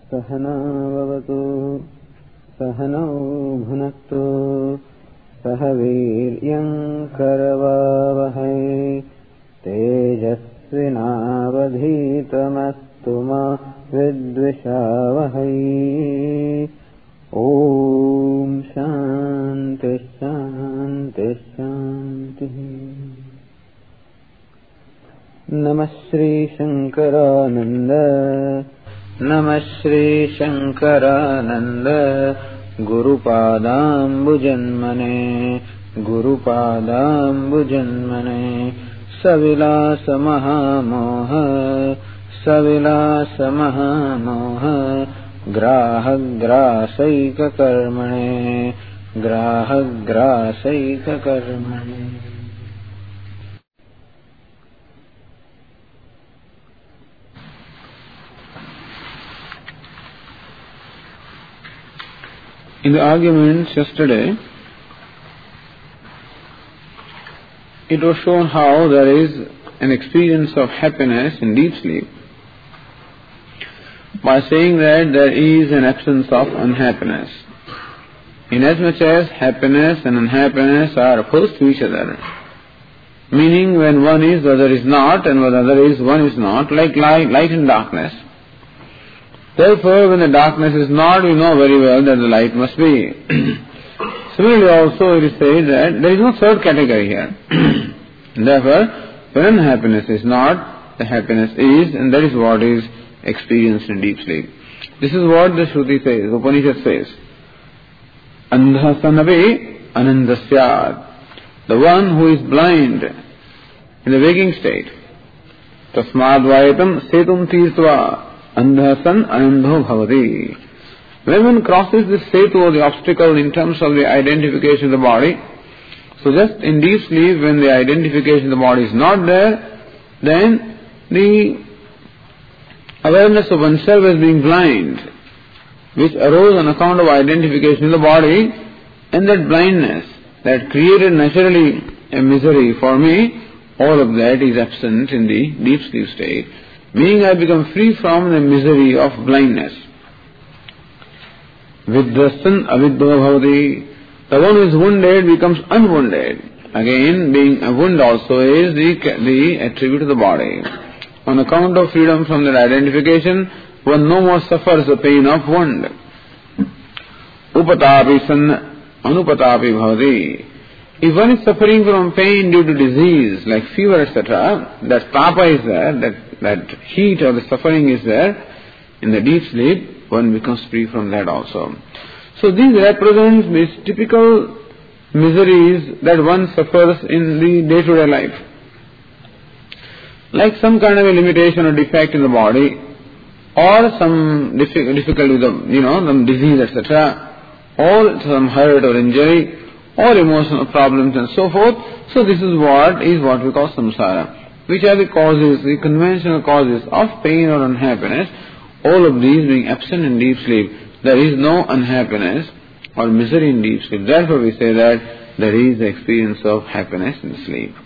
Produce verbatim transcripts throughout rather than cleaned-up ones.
सहना भवतु सहनौ भुनक्तु सह वीर्यं करवावहै तेजस्विनावधीतमस्तु मा विद्विषावहै। ओम शांति शांति शांति। नमः श्री शंकरानंद नमः Shri Shankaranand गुरुपादाम्बुजन्मने गुरुपादाम्बुजन्मने सविलास महामोह सविलास महामोह ग्राहग्रासैककर्मणे ग्राहग्रासैककर्मणे। In the arguments yesterday, it was shown how there is an experience of happiness in deep sleep by saying that there is an absence of unhappiness. Inasmuch as happiness and unhappiness are opposed to each other, meaning when one is, the other is not, and when the other is, one is not, like light, light and darkness. Therefore, when the darkness is not, we know very well that the light must be. Similarly also it is said that there is no third category here. Therefore, when unhappiness is not, the happiness is, and that is what is experienced in deep sleep. This is what the Shruti says, the Upanishad says. Andha sanabe anandasyad. The one who is blind in the waking state. Tasmad vayatam setum tirtva. Andhasan anandho bhavati. When one crosses this setu or the obstacle in terms of the identification of the body, so just in deep sleep when the identification of the body is not there, then the awareness of oneself as being blind, which arose on account of identification of the body, and that blindness that created naturally a misery for me, all of that is absent in the deep sleep state. Meaning I become free from the misery of blindness. Vidrasan aviddo bhavati. The one who is wounded becomes unwounded. Again, being a wound also is the, the attribute of the body. On account of freedom from that identification, one no more suffers the pain of wound. Upatapi san anupatapi bhavati. If one is suffering from pain due to disease, like fever, et cetera, that tapa is there, that that heat or the suffering is there, in the deep sleep, one becomes free from that also. So these represent these typical miseries that one suffers in the day-to-day life. Like some kind of a limitation or defect in the body, or some difficulty with the, you know, some disease, et cetera, or some hurt or injury, or emotional problems and so forth. So this is what is what we call samsara. Which are the causes, the conventional causes of pain or unhappiness, all of these being absent in deep sleep. There is no unhappiness or misery in deep sleep. Therefore we say that there is the experience of happiness in sleep.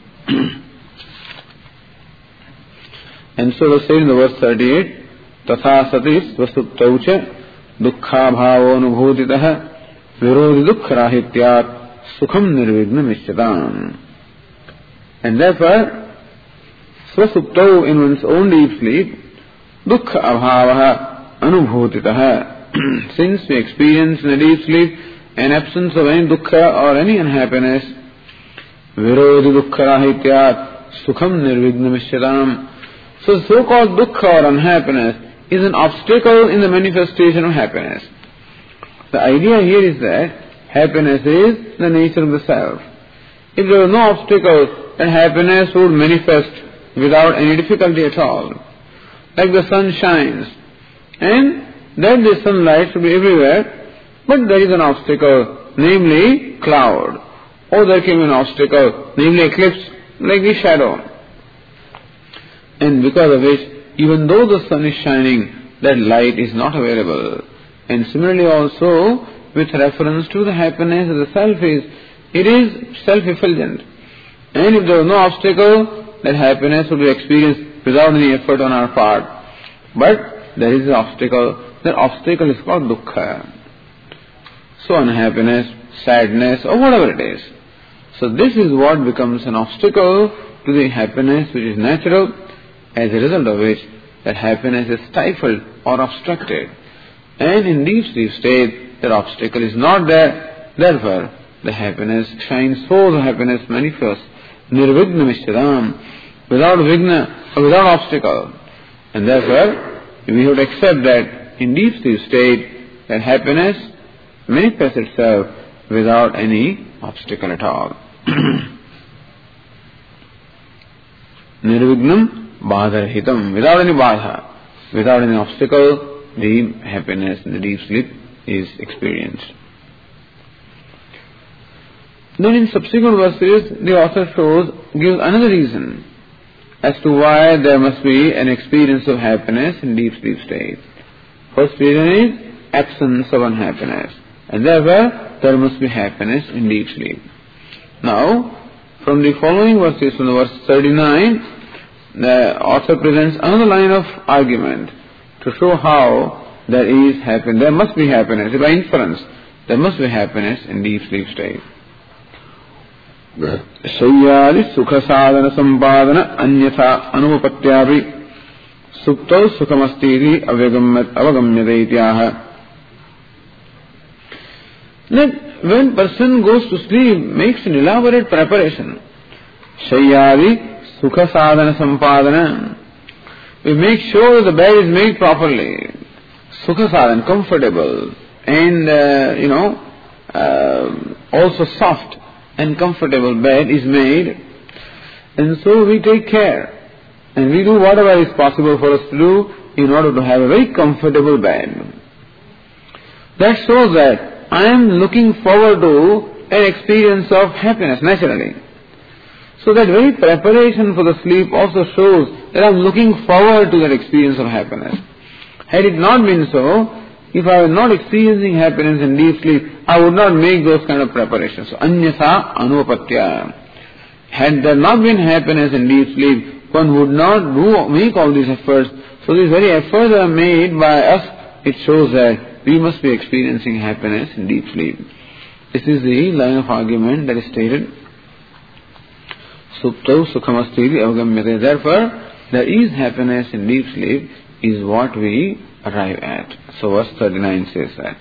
And so they say in the verse thirty-eight, Tatha sati svasuptaucha dukkha bhavo anubhutitaha virodhi dukkha rahityat sukham nirvigna mishyatam. And therefore, Svasuptau, in one's own deep sleep, dukkha abhavaha anubhutitaha. Since we experience in the deep sleep an absence of any dukkha or any unhappiness, virodhi dukkha rahityat sukham nirvigna mishyatam. So so-called dukkha or unhappiness is an obstacle in the manifestation of happiness. The idea here is that happiness is the nature of the self. If there was no obstacle, then happiness would manifest without any difficulty at all. Like the sun shines, and then the sunlight should be everywhere, but there is an obstacle, namely cloud. Or there came an obstacle, namely eclipse, like the shadow. And because of which, even though the sun is shining, that light is not available. And similarly also, with reference to the happiness of the self is, it is self-effulgent. And if there was no obstacle, that happiness would be experienced without any effort on our part. But there is an obstacle, that obstacle is called dukkha. So unhappiness, sadness, or whatever it is. So this is what becomes an obstacle to the happiness which is natural, as a result of which that happiness is stifled or obstructed. And in deep sleep state, that obstacle is not there. Therefore, the happiness shines forth, the happiness manifests. Nirvigna mishchadam, without vigna, or without obstacle. And therefore, we have to accept that in deep sleep state, that happiness manifests itself without any obstacle at all. Nirvignam badharahitam, without any badha, without any obstacle, the happiness in the deep sleep is experienced. Then in subsequent verses, the author shows, gives another reason as to why there must be an experience of happiness in deep sleep state. First reason is absence of unhappiness, and therefore there must be happiness in deep sleep. Now, from the following verses, from the verse thirty-nine, the author presents another line of argument to show how there is happiness, there must be happiness, by inference, there must be happiness in deep sleep state. Shayyadi sukha sadhana sampadana anyatha anupatyavi suptau sukhamastiri avagamyate ityaha. That when person goes to sleep, makes an elaborate preparation. Shayyadi sukha sadhana sampadana. We make sure the bed is made properly. Sukha sadhana, comfortable, and uh, you know, uh, also soft and comfortable bed is made, and so we take care and we do whatever is possible for us to do in order to have a very comfortable bed. That shows that I am looking forward to an experience of happiness naturally. So that very preparation for the sleep also shows that I am looking forward to that experience of happiness. Had it not been so, if I was not experiencing happiness in deep sleep, I would not make those kind of preparations. So, anyatha anupatya. Had there not been happiness in deep sleep, one would not do make all these efforts. So these very efforts are made by us. It shows that we must be experiencing happiness in deep sleep. This is the line of argument that is stated. Suptau sukhamastiri avagamyate. Therefore, there is happiness in deep sleep is what we arrive at. So verse thirty-nine says that.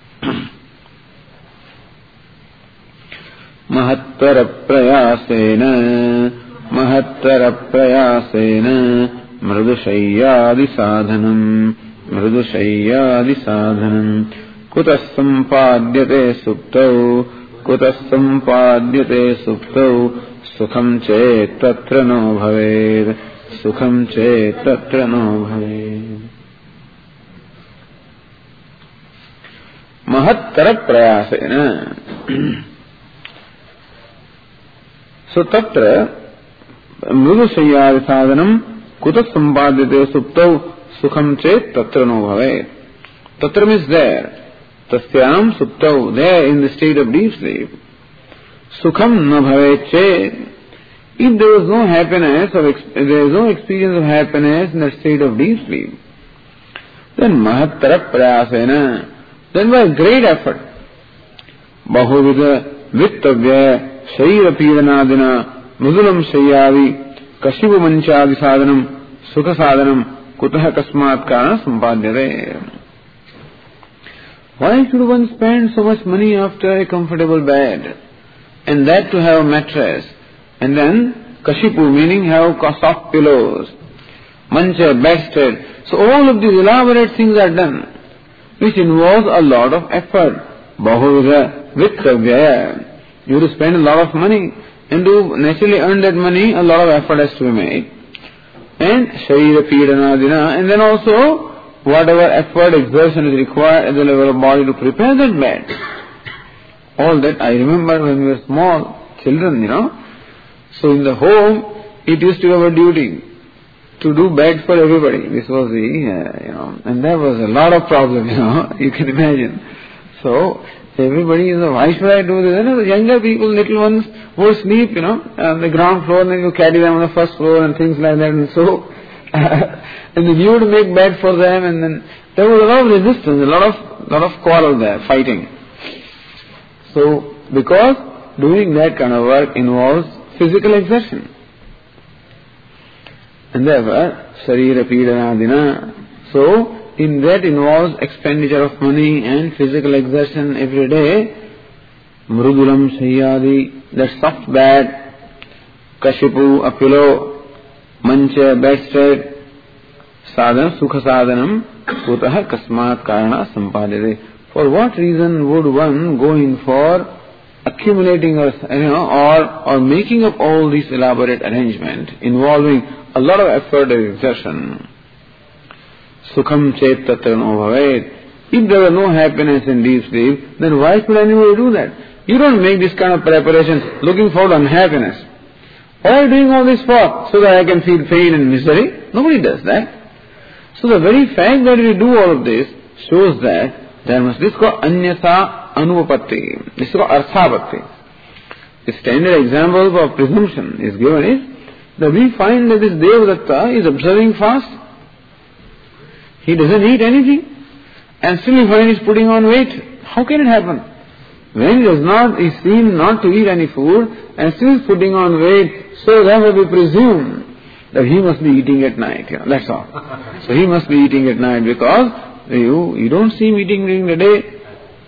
Mahattara prayasena mahattara prayasena mridushayyadi sadhanam mridushayyadi sadhanam kutas sampadhyate suptau kutas sampadhyate suptau sukham chet tatra no bhaved sukham chet tatra no bhaved. Mahattara prayasena. So tatra mridushayyadi sadhanam kutas sampadhyate suptau sukham chet tatra no bhavet. Tatra means there. Tasyam suptau, there in the state of deep sleep. Sukham na bhavet chet. If there is no happiness, or ex- there is no experience of happiness in the state of deep sleep, then mahattara prayasena, then by great effort, bahuvida vittavya shaira pidanadina mudulam shayyavi kashipu manchadi sadhanam sukha sadhanam kutah kasmat kana sampadhyate. Why should one spend so much money after a comfortable bed, and that to have a mattress, and then kashipu meaning have soft pillows, mancha, bedstead. So all of these elaborate things are done, which involves a lot of effort. Bahuvida vittavya. You have to spend a lot of money, and to naturally earn that money, a lot of effort has to be made. And shaira pidanadina, and then also whatever effort, exertion is required at the level of body to prepare that bed. All that I remember when we were small children, you know. So in the home, it used to be our duty to do bed for everybody. This was the, uh, you know, and there was a lot of problems, you know, you can imagine. So everybody, you know, why should I do this? You know, the younger people, little ones, would sleep, you know, on the ground floor, and then you carry them on the first floor and things like that. And so, uh, and then you would make bed for them, and then there was a lot of resistance, a lot of, lot of quarrel there, fighting. So, because doing that kind of work involves physical exertion. And therefore, Sharira Pidanadina, so in that involves expenditure of money and physical exertion every day. Mrudulam Sayyadi, that soft bed, Kashipu, a pillow, Mancha, bedstead, Sadhanam, Sukha Sadhanam, Kutaha Kasmat Karana Sampadade. For what reason would one go in for accumulating or, you know, or, or making up all these elaborate arrangement involving a lot of effort and exertion? Sukham chet tatra no bhavet. If there were no happiness in deep sleep, then why should anybody do that? You don't make this kind of preparation looking for unhappiness. Why are you doing all this for? So that I can feel pain and misery? Nobody does that. So the very fact that we do all of this shows that there must, this is called anyasa anupatti. This is called arthapatti. The standard example of presumption is given is that we find that this Devadatta is observing fast. He doesn't eat anything. And still we find he's putting on weight. How can it happen? When he does not, he seems not to eat any food and still is putting on weight, so therefore we presume that he must be eating at night. You know, that's all. So he must be eating at night because you, you don't see him eating during the day.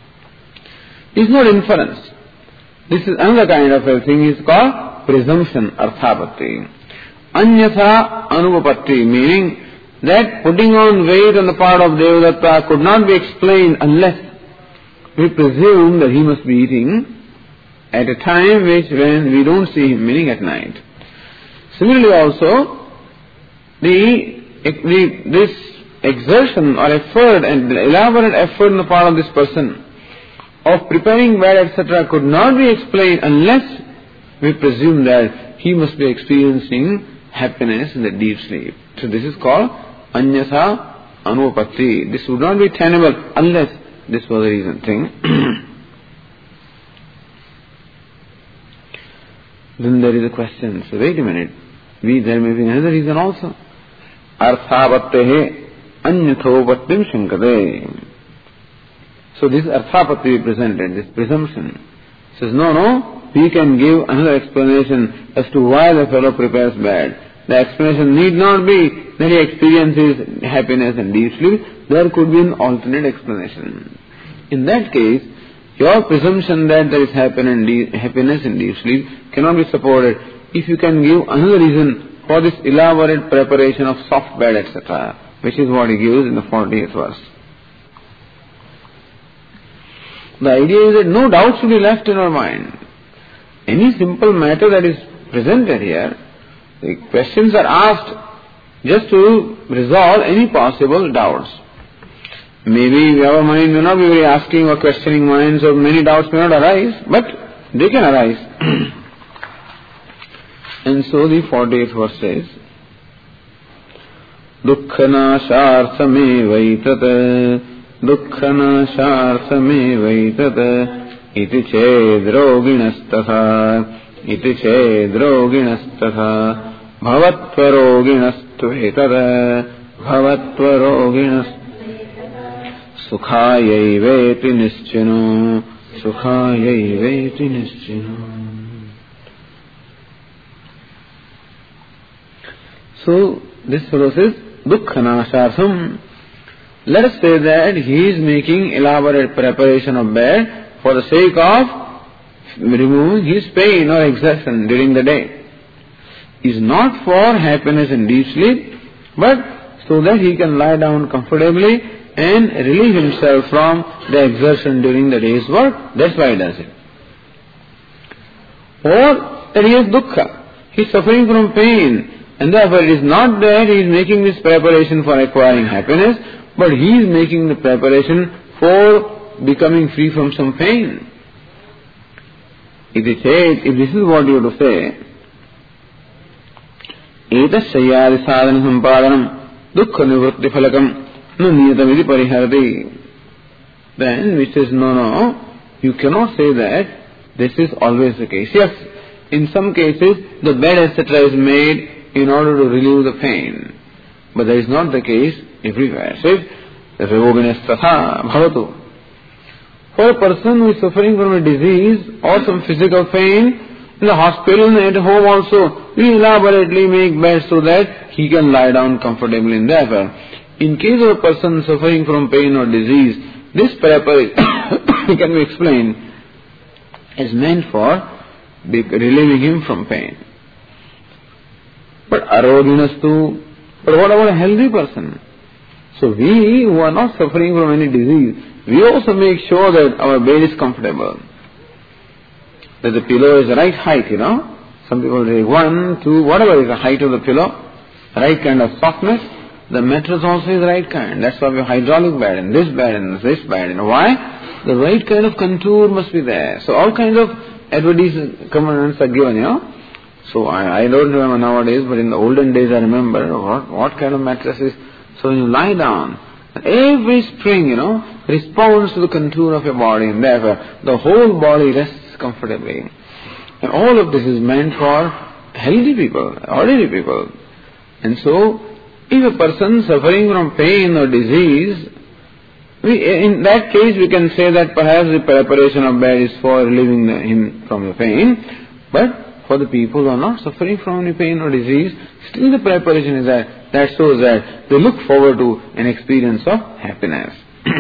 It's not inference. This is another kind of a thing. It's called presumption, arthapatti. Anyatha anupatti, meaning that putting on weight on the part of Devadatta could not be explained unless we presume that he must be eating at a time which when we don't see him, meaning at night. Similarly also, the, the this exertion or effort and elaborate effort on the part of this person of preparing bed, et cetera could not be explained unless we presume that he must be experiencing happiness in the deep sleep. So this is called anyasa anupatti. This would not be tenable unless this was the reason thing. Then there is a question. So wait a minute. We, there may be another reason also. Arthavattehe anyathovattim shankade. So this arthapatti we presented, this presumption. Says, no, no, we can give another explanation as to why the fellow prepares bed. The explanation need not be that he experiences happiness and deep sleep. There could be an alternate explanation. In that case, your presumption that there is happiness in deep sleep cannot be supported if you can give another reason for this elaborate preparation of soft bed, et cetera, which is what he gives in the forty-eighth verse. The idea is that no doubt should be left in our mind. Any simple matter that is presented here, the questions are asked just to resolve any possible doubts. Maybe our mind may not be very asking or questioning mind, so many doubts may not arise, but they can arise. And so the forty-eighth verse says, Dukkhanasharthame vaitat Dukkhanasharthame vaitat Iti chedroginasthatha Iti chedroginasthatha Bhavatvaroginastvetat Bhavatvaroginastvetat Sukhayaiveti nischino Sukhayaiveti nischino. So this fellow says Dukkhanashartham. Let us say that he is making elaborate preparation of bed for the sake of removing his pain or exertion during the day. It is not for happiness and deep sleep, but so that he can lie down comfortably and relieve himself from the exertion during the day's work. That's why he does it. Or that he has dukkha. He is suffering from pain. And therefore it is not that he is making this preparation for acquiring happiness, but he is making the preparation for becoming free from some pain. If it says, if this is what you have to say, Etas sayyadi sadhana sampadanam dukkha nivritti phalakam no niyatamiti pariharati. Then which says, no, no, you cannot say that this is always the case. Yes, in some cases the bed et cetera is made in order to relieve the pain. But that is not the case everywhere. So if roginasthatha bhavatu. For a person who is suffering from a disease or some physical pain, in the hospital and at home also, we elaborately make beds so that he can lie down comfortably in there. In case of a person suffering from pain or disease, this preparation can be explained is meant for relieving him from pain. But aroginastu, but what about a healthy person? So we who are not suffering from any disease, we also make sure that our bed is comfortable, that the pillow is the right height, you know. Some people say one, two, whatever is the height of the pillow, right kind of softness. The mattress also is the right kind. That's why we have hydraulic bed and this bed and this bed. You know why? The right kind of contour must be there. So all kinds of advertisements are given, you know. So I, I don't remember nowadays, but in the olden days I remember what, what kind of mattresses. So when you lie down, every spring, you know, responds to the contour of your body, and therefore the whole body rests comfortably. And all of this is meant for healthy people, ordinary people. And so, if a person suffering from pain or disease, we, in that case we can say that perhaps the preparation of bed is for relieving the, him from the pain, but for the people who are not suffering from any pain or disease, still the preparation is there. That shows that they look forward to an experience of happiness.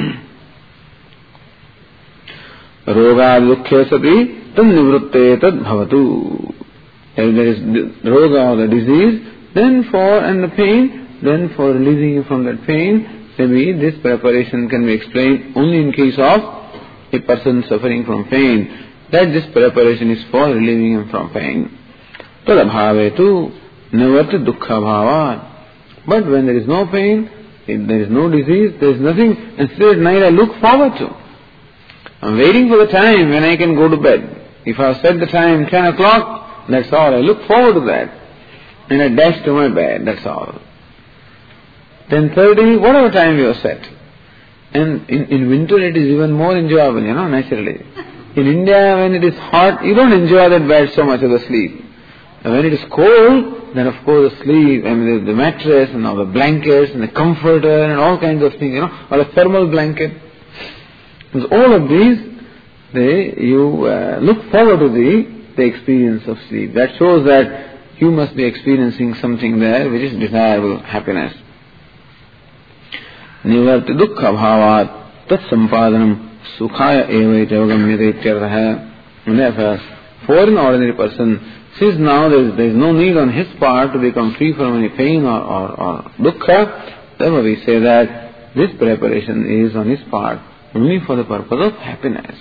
Roga dukkhe sati tad nivrutte tad bhavatu. If there is roga or the disease, then for and the pain, then for releasing you from that pain, maybe this preparation can be explained only in case of a person suffering from pain, that this preparation is for relieving him from pain. Tadabhavetu nivrat dukkha bhavat. But when there is no pain, if there is no disease, there is nothing, instead at night I look forward to. I'm waiting for the time when I can go to bed. If I have set the time ten o'clock, that's all. I look forward to that. And I dash to my bed, that's all. ten thirty, whatever time you have set. And in, in winter it is even more enjoyable, you know, naturally. In India, when it is hot, you don't enjoy that bed so much of the sleep. And when it is cold, then of course the sleep, I mean the, the mattress and all the blankets and the comforter and all kinds of things, you know, or a thermal blanket. Because all of these, they, you uh, look forward to the, the experience of sleep. That shows that you must be experiencing something there which is desirable happiness. Nivarti dukkha bhavat tat sampadanam sukhaya eva itagamyate ityartha. And therefore, for an ordinary person, since now there is, there is no need on his part to become free from any pain or, or, or dukkha, therefore we say that this preparation is on his part only for the purpose of happiness.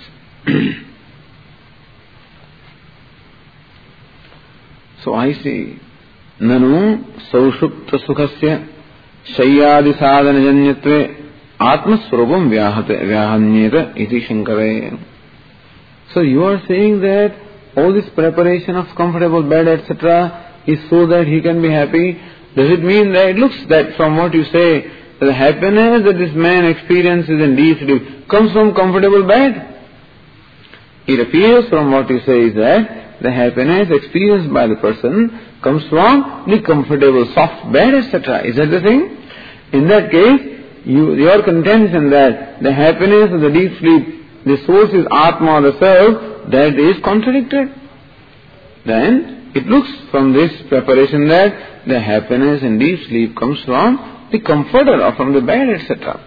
So I see, nanu saushupta sukhasya shayyadi sadhana janyatve atmaswarupam vyahanyeta iti shankare. So you are saying that all this preparation of comfortable bed, et cetera, is so that he can be happy. Does it mean that it looks that from what you say, that the happiness that this man experiences in deep sleep comes from comfortable bed? It appears from what you say is that the happiness experienced by the person comes from the comfortable soft bed, et cetera. Is that the thing? In that case, you, your contention that the happiness of the deep sleep, the source is Atma or the self, that is contradicted. Then it looks from this preparation that the happiness in deep sleep comes from the comforter or from the bed, et cetera.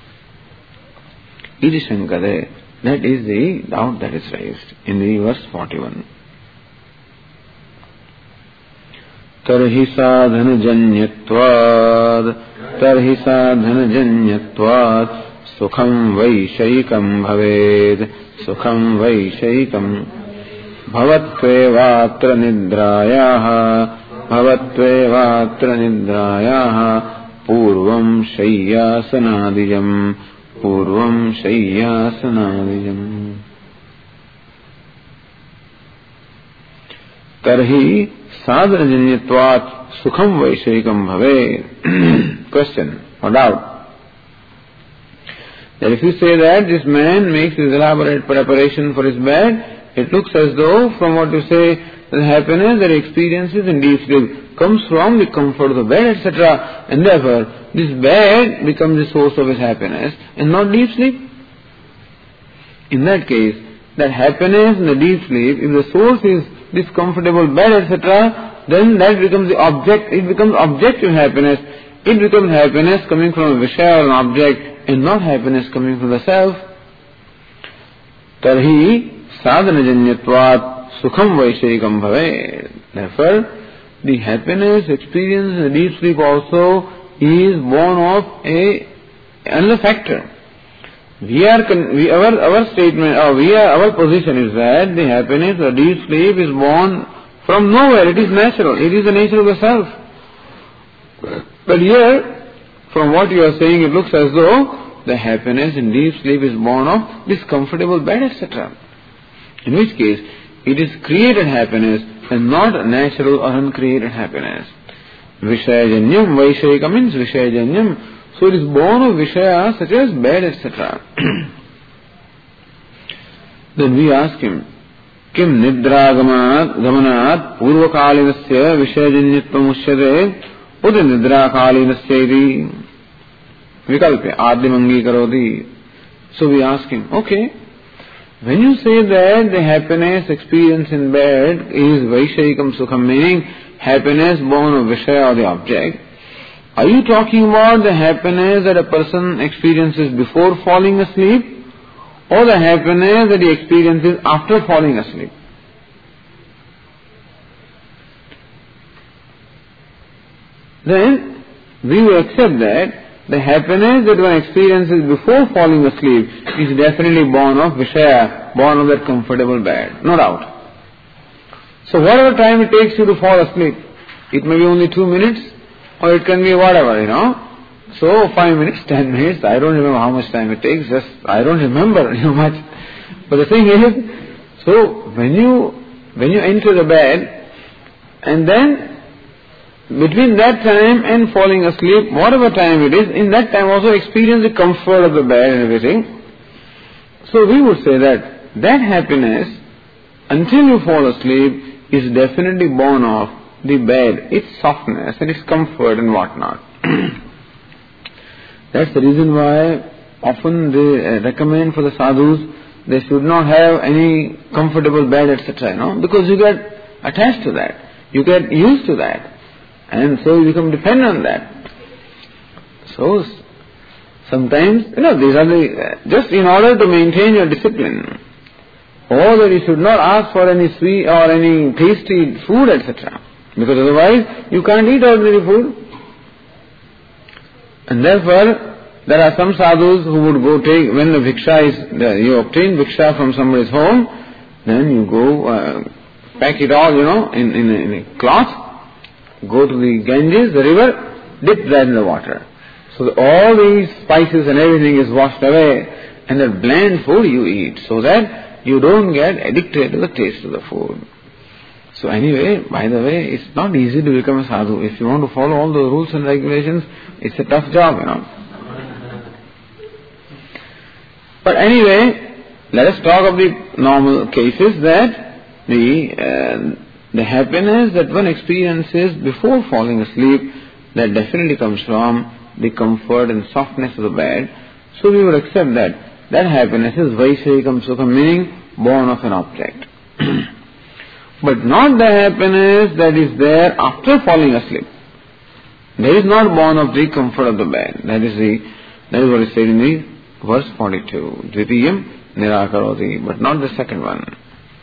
Iti shankare. That is the doubt that is raised in the verse forty-one. Tarhi sadhana janyatvad tarhi sadhana janyatvad sukham vaishayikam bhaved sukham vaishayikam bhavatvevatra nidrayaha bhavatvevatra nidrayaha purvam shayyasanadijam purvam shayyasanadijam. Tarhi sadhana janyatvat sukham vaishayikam bhaved. Question or doubt? That if you say that this man makes his elaborate preparation for his bed, it looks as though from what you say, the happiness that he experiences in deep sleep comes from the comfort of the bed, et cetera. And therefore, this bed becomes the source of his happiness and not deep sleep. In that case, that happiness in the deep sleep, if the source is this comfortable bed, et cetera, then that becomes the object, it becomes objective happiness. It becomes happiness coming from a Vishaya or an object and not happiness coming from the self. Tarhi sadhanajanyatvat sukham vaishayikam bhave. Therefore, the happiness experienced in the deep sleep also is born of a another factor. We are, we, our, our statement, or we are, our position is that the happiness of deep sleep is born from nowhere. It is natural. It is the nature of the self. But here, from what you are saying, it looks as though the happiness in deep sleep is born of this comfortable bed, et cetera. In which case, it is created happiness and not natural or uncreated happiness. Vishayajanyam, Vaishayika means Vishayajanyam. So it is born of Vishaya such as bed, et cetera. Then we ask him, Kim nidra gamanat gamanat purvakalinasya Vishayajanyatvam ushyate Ude nidra kalinasya iti vikalpe adimangi karodi. So we ask him, okay, when you say that the happiness experienced in bed is Vaishayikam Sukham, meaning happiness born of Vishaya or the object, are you talking about the happiness that a person experiences before falling asleep or the happiness that he experiences after falling asleep? Then we will accept that the happiness that one experiences before falling asleep is definitely born of Vishaya, born of that comfortable bed, no doubt. So whatever time it takes you to fall asleep, it may be only two minutes or it can be whatever, you know. So five minutes, ten minutes, I don't remember how much time it takes, just I don't remember you know, much. But the thing is, so when you, when you enter the bed and then between that time and falling asleep, whatever time it is, in that time also experience the comfort of the bed and everything. So we would say that that happiness, until you fall asleep, is definitely born of the bed, its softness and its comfort and whatnot. That's the reason why often they recommend for the sadhus, they should not have any comfortable bed, et cetera, you know, because you get attached to that, you get used to that. And so you become dependent on that. So sometimes, you know, these are the, just in order to maintain your discipline, or that you should not ask for any sweet or any tasty food, et cetera. Because otherwise you can't eat ordinary food. And therefore, there are some sadhus who would go take, when the bhiksha is, you obtain bhiksha from somebody's home, then you go uh, pack it all, you know, in, in, a, in a cloth, go to the Ganges, the river, dip that in the water. So that all these spices and everything is washed away, and that bland food you eat, so that you don't get addicted to the taste of the food. So anyway, by the way, it's not easy to become a sadhu. If you want to follow all the rules and regulations, it's a tough job, you know. But anyway, let us talk of the normal cases that the uh, the happiness that one experiences before falling asleep, that definitely comes from the comfort and softness of the bed. So we would accept that that happiness is Vaishayikam Sukham, meaning born of an object. But not the happiness that is there after falling asleep. That is not born of the comfort of the bed. That is the that is what is said in the verse forty-two. Dvitiyam nirakaroti, but not the second one.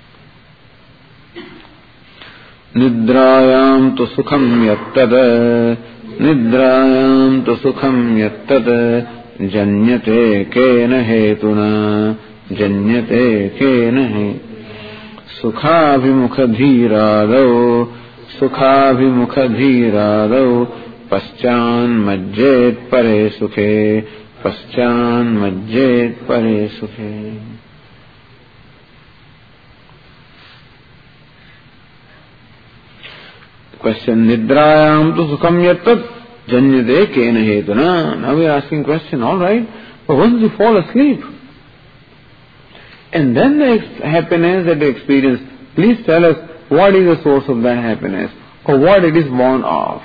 Nidrayam tu sukham yattad Nidrayam tu sukham yattad Janyate kena hetuna Janyate kena he Sukhabhimukhadhirado Sukhabhimukhadhirado Paschan majjet pare sukhe Paschan majjet pare sukhe. Question, Nidrayam tu sukham yattat janyate kena hetuna. Now we are asking question, alright, but once you fall asleep, and then the happiness that you experience, please tell us what is the source of that happiness. or what it is born of.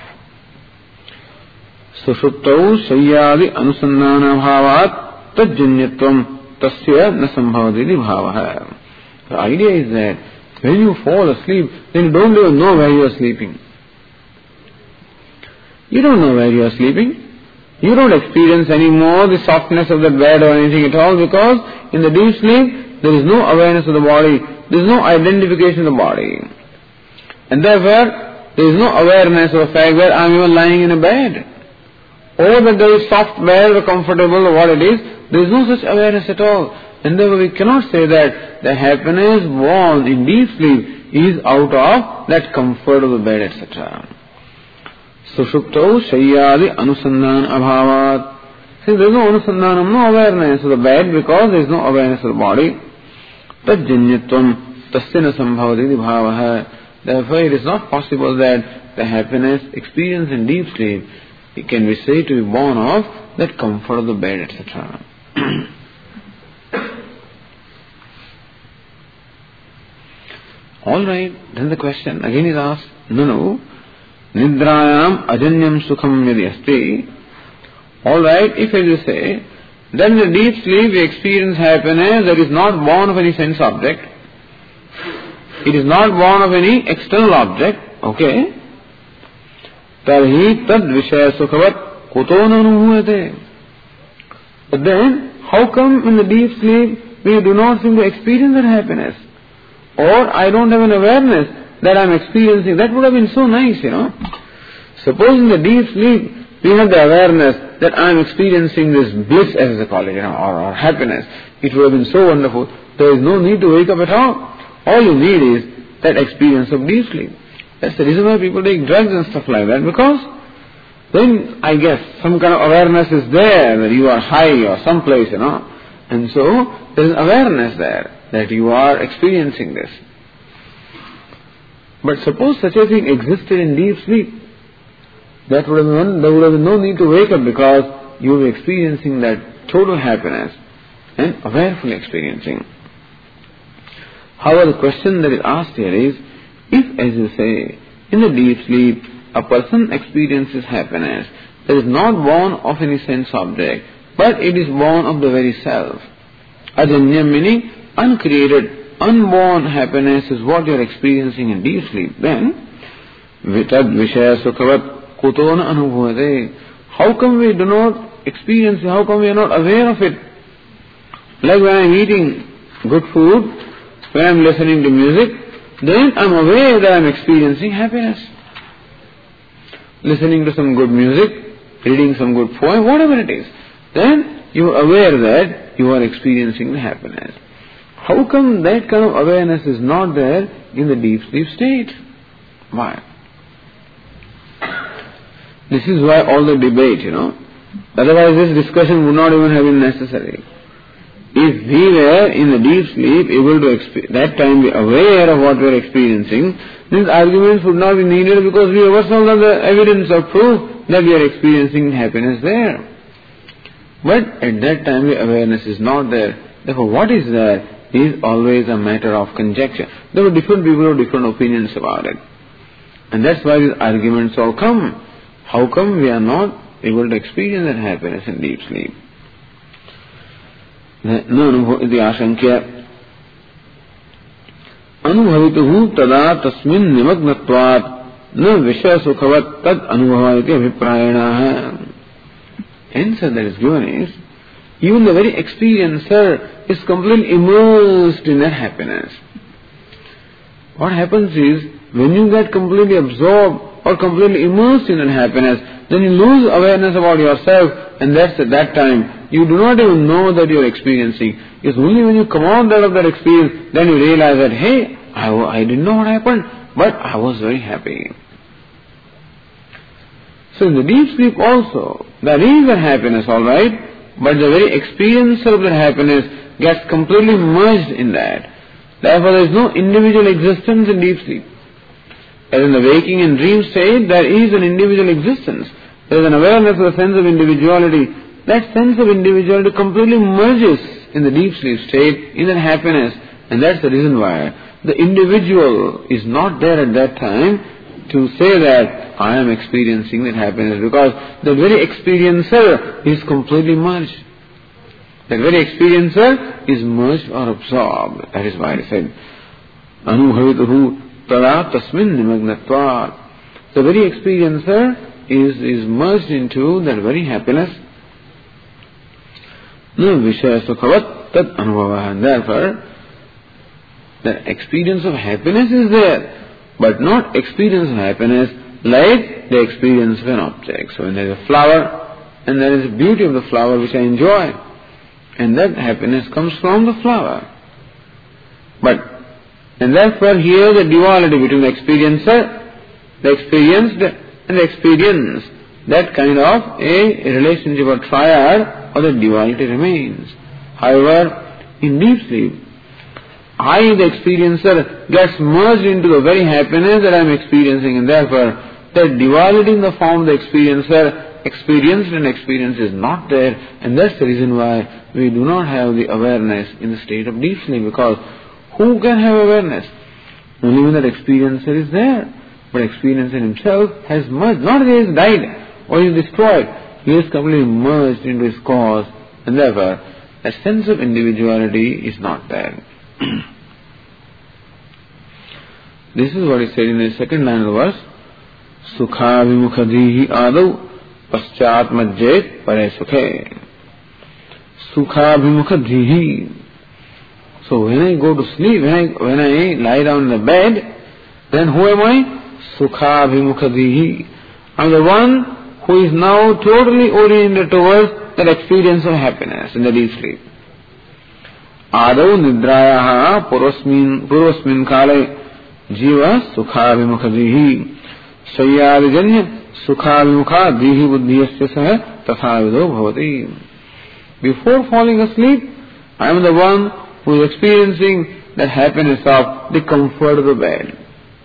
Sushuptau shayyadi anusandhana bhavat tajjanyatvam tasya na sambhavati bhavaha. The idea is that when you fall asleep, then you don't even know where you are sleeping. You don't know where you are sleeping. You don't experience any more the softness of the bed or anything at all, because in the deep sleep there is no awareness of the body, there is no identification of the body. And therefore there is no awareness of the fact that I am even lying in a bed, or that there is soft bed or comfortable or what it is. There is no such awareness at all. And therefore we cannot say that the happiness born in deep sleep is out of that comfort of the bed, et cetera. Sushuptau shayyadi anusandhana abhavat. Since there is no anusandhanam, no awareness of the bed, because there is no awareness of the body, tajjanyatvam tasya na sambhavati bhavaha. Therefore it is not possible that the happiness experienced in deep sleep, it can be said to be born of that comfort of the bed, et cetera. Alright, then the question again is asked, no, no, nidrayam ajanyam sukham yadi asti. Alright, if as you say, then in the deep sleep we experience happiness that is not born of any sense object, it is not born of any external object, okay? Tarhi tad vishaya sukhavat kuto na anubhuyate. But then, how come in the deep sleep we do not seem to experience that happiness? Or I don't have an awareness that I am experiencing. That would have been so nice, you know. Suppose in the deep sleep we have the awareness that I am experiencing this bliss, as they call it, you know, or, or happiness. It would have been so wonderful. There is no need to wake up at all. All you need is that experience of deep sleep. That's the reason why people take drugs and stuff like that, because then I guess some kind of awareness is there that you are high or someplace, you know. And so there is awareness there that you are experiencing this. But suppose such a thing existed in deep sleep, that would have been, there would have been no need to wake up, because you were experiencing that total happiness and awarefully experiencing. However, the question that is asked here is, if, as you say, in the deep sleep a person experiences happiness that is not born of any sense object, but it is born of the very self. Ajanya meaning uncreated, unborn happiness is what you are experiencing in deep sleep. Then, vitad vishaya sukhavat kutona anubhuvate. How come we do not experience it? How come we are not aware of it? Like when I am eating good food, when I am listening to music, then I am aware that I am experiencing happiness. Listening to some good music, reading some good poem, whatever it is, then you are aware that you are experiencing the happiness. How come that kind of awareness is not there in the deep sleep state? Why? This is why all the debate, you know. Otherwise this discussion would not even have been necessary. If we were in the deep sleep able to exp- that time be aware of what we are experiencing, these arguments would not be needed, because we ourselves have the evidence or proof that we are experiencing happiness there. But at that time the awareness is not there. Therefore what is there is always a matter of conjecture. There were different people who have different opinions about it. And that's why these arguments all come. How come we are not able to experience that happiness in deep sleep? No anubhavati ashankya. Anubhavituhu tada tasmin nimagnatvat na vishaya sukhavat tad anubhavati abhiprayana. Answer that is given is, even the very experiencer is completely immersed in that happiness. What happens is, when you get completely absorbed or completely immersed in that happiness, then you lose awareness about yourself, and that's at that time you do not even know that you are experiencing. It's only when you come out of that experience, then you realize that, hey, I, I didn't know what happened, but I was very happy. So in the deep sleep also, there is a happiness, alright, but the very experiencer of that happiness gets completely merged in that. Therefore there is no individual existence in deep sleep. As in the waking and dream state, there is an individual existence. There is an awareness of a sense of individuality. That sense of individuality completely merges in the deep sleep state, in that happiness. And that's the reason why the individual is not there at that time, to say that I am experiencing that happiness, because the very experiencer is completely merged. That very experiencer is merged or absorbed. That is why I said, Anubhavituhu tada tasmin nimagnatvat. The very experiencer is, is merged into that very happiness. No vishaya sukhavat tad anubhava. And therefore, the experience of happiness is there, but not experience of happiness like the experience of an object. So when there is a flower, and there is a beauty of the flower which I enjoy, and that happiness comes from the flower. But, and therefore here the duality between the experiencer, the experienced, and the experience, that kind of a relationship or triad or the duality remains. However, in deep sleep, I, the experiencer, gets merged into the very happiness that I am experiencing, and therefore that duality in the form of the experiencer, experienced and experience is not there, and that's the reason why we do not have the awareness in the state of deep sleep, because who can have awareness? Only when that experiencer is there. But experiencer himself has merged, not that he has died or he is destroyed, he is completely merged into his cause, and therefore a sense of individuality is not there. This is what is said in the second line of the verse. Sukha vimukhadihi adau paschat majjet pare sukhe. Sukha vimukhadihi. So when I go to sleep, when I, when I lie down in the bed, then who am I? Sukha vimukhadihi. I am the one who is now totally oriented towards that experience of happiness in the deep sleep. Adau nidrayaha purvasmin purvasmin kale jiva sukha vimukhadihi sayyadijanya sukha vimukha dihi buddhiyasya sah tatha vido bhavati. Before falling asleep, I am the one who is experiencing that happiness of the comfort of the bed.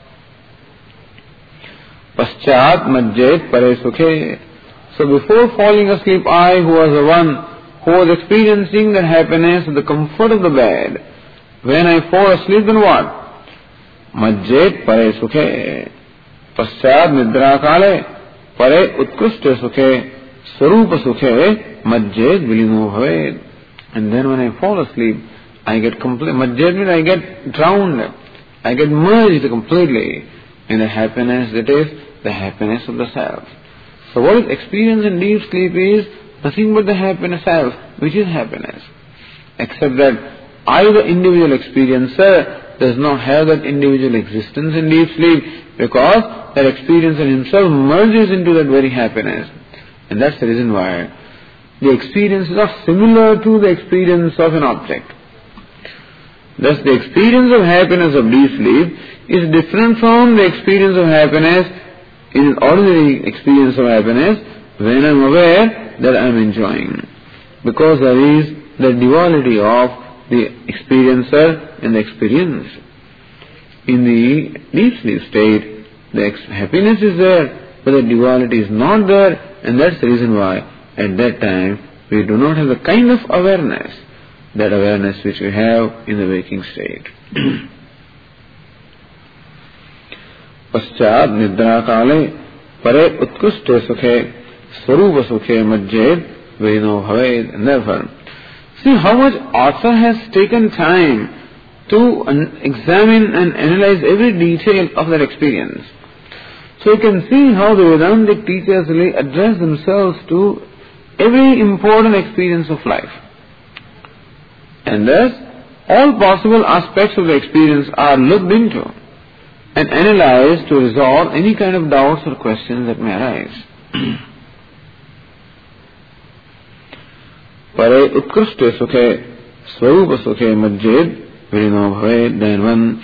Paschat majjet pare sukhe. So before falling asleep, I, who was the one who was experiencing that happiness of the comfort of the bed, when I fall asleep, then what? Majjet pare sukhe. Paschat nidra kale pare utkrishta sukhe sarupa sukhe majjet vilino bhaved. And then when I fall asleep, I get complete, majjet means I get drowned, I get merged completely in the happiness that is the happiness of the self. So what is experienced in deep sleep is nothing but the happiness self, which is happiness. Except that I, the individual experiencer, does not have that individual existence in deep sleep, because that experiencer himself merges into that very happiness. And that's the reason why the experience is not similar to the experience of an object. Thus the experience of happiness of deep sleep is different from the experience of happiness in an ordinary experience of happiness when I am aware that I am enjoying. Because there is the duality of the experiencer and the experience. In the deep sleep state, the ex- happiness is there, but the duality is not there, and that's the reason why at that time we do not have the kind of awareness, that awareness which we have in the waking state. Paschat nidra kale pare utkushte sukhe sarupa sukhe majjed vino bhaved. And therefore, see how much author has taken time to examine and analyze every detail of that experience. So you can see how the Vedantic teachers really address themselves to every important experience of life. And thus, all possible aspects of the experience are looked into and analyzed to resolve any kind of doubts or questions that may arise. Pare utkrishte sukhe swarupa sukhe majjed virino bhaved. Then one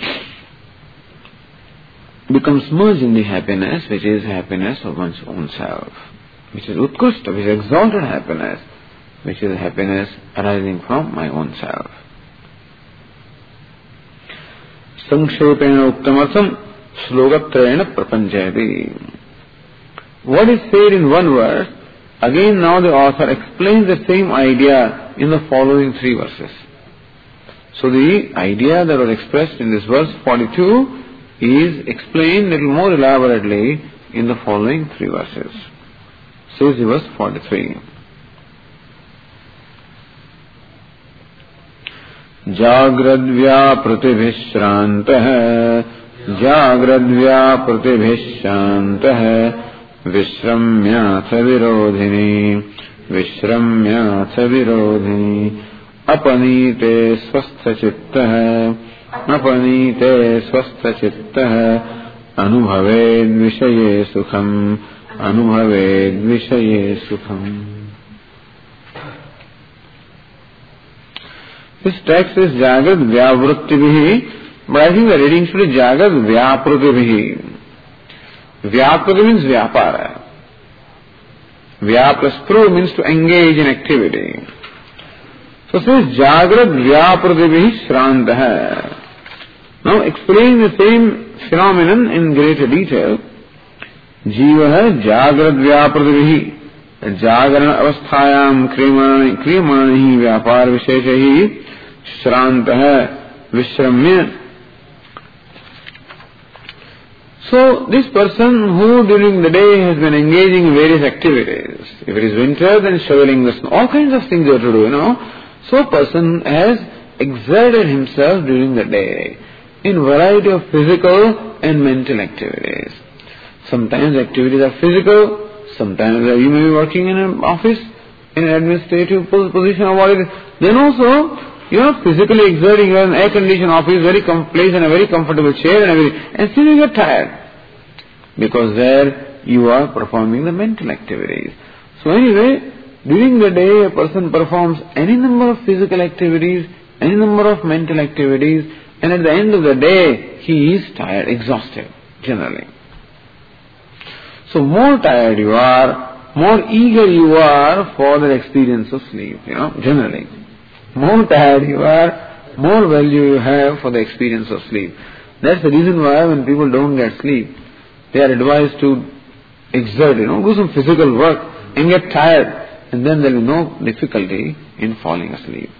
becomes merged in the happiness, which is happiness of one's own self, which is utkrishta, which is exalted happiness, which is happiness arising from my own self. Sankshepena uktamartham slogatrayena prapanchayati. What is said in one verse, again now the author explains the same idea in the following three verses. So the idea that was expressed in this verse forty-two is explained a little more elaborately in the following three verses. Says the verse forty-three. Jagradvyapratibhishrantah Jagradvyapratibhishrantah Vishramyatha virodhini Vishramyatha virodhini Apanite swastha chittah Apanite swastha chittah Anubhaved vishaye sukham Anubhaved vishaye sukham. This text is Jagad Vyavrittibihi, but I think the reading should be Jagad Vyaprutibihi. Vyaprati means Vyapara. Vya plus pru means to engage in activity. So says Jagrad Vyaprutibihi Shrantaha. Now explaining the same phenomenon in greater detail. Jivaha Jagrad Vyaprutibihi Jagarana avasthayam kriyamanihi vyapar visheshahi Shrantaha Vishramya. So this person who during the day has been engaging in various activities, if it is winter then shoveling the snow, all kinds of things they have to do, you know. So a person has exerted himself during the day in variety of physical and mental activities. Sometimes activities are physical, sometimes you may be working in an office, in an administrative position or whatever. Then also, you are physically exerting, you are in an air-conditioned office, very com- placed in a very comfortable chair and everything, and still you get tired. Because there you are performing the mental activities. So anyway, during the day a person performs any number of physical activities, any number of mental activities, and at the end of the day he is tired, exhausted, generally. So more tired you are, more eager you are for the experience of sleep, you know, generally. More tired you are, more value you have for the experience of sleep. That's the reason why when people don't get sleep, they are advised to exert, you know, do some physical work and get tired, and then there will be no difficulty in falling asleep.